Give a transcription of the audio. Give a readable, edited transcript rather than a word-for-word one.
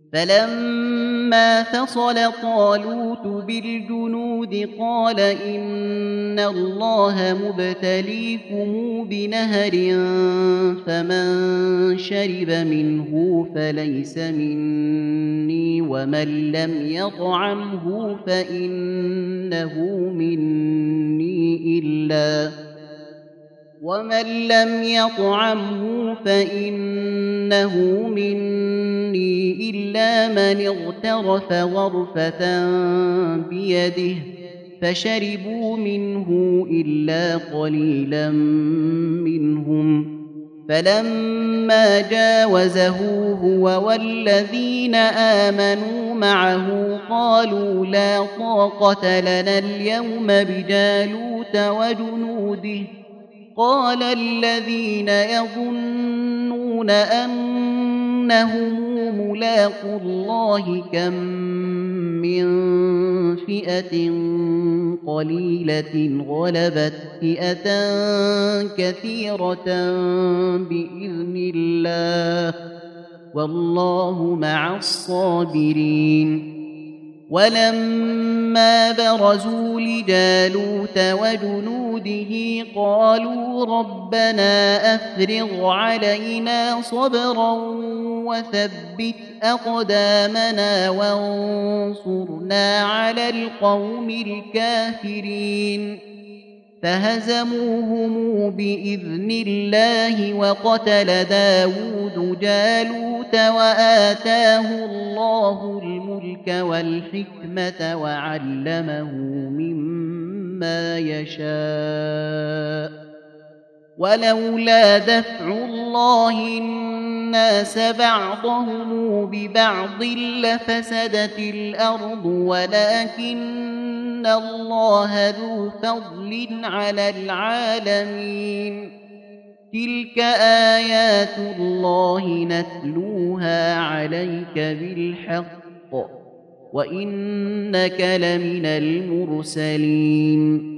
فلما فصل طالوت بالجنود قال إن الله مبتليكم بنهر فمن شرب منه فليس مني ومن لم يطعمه فإنه مني إلا من اغترف غرفة بيده فشربوا منه إلا قليلا منهم. فلما جاوزه هو والذين آمنوا معه قالوا لا طاقة لنا اليوم بجالوت وجنوده. قال الذين يظنون أنهم ملاقو الله كم من فئة قليلة غلبت فئة كثيرة بإذن الله والله مع الصابرين. ولما برزوا لجالوت وجنوده قالوا ربنا أفرغ علينا صبرا وثبت أقدامنا وانصرنا على القوم الكافرين. فهزموهم بإذن الله وقتل داود جالوت وآتاه الله الملك والحكمة وعلمه مما يشاء. ولولا دفع الله الناس بعضهم ببعض لفسدت الأرض ولكن الله ذو فضل على العالمين. تلك آيات الله نتلوها عليك بالحق وإنك لمن المرسلين.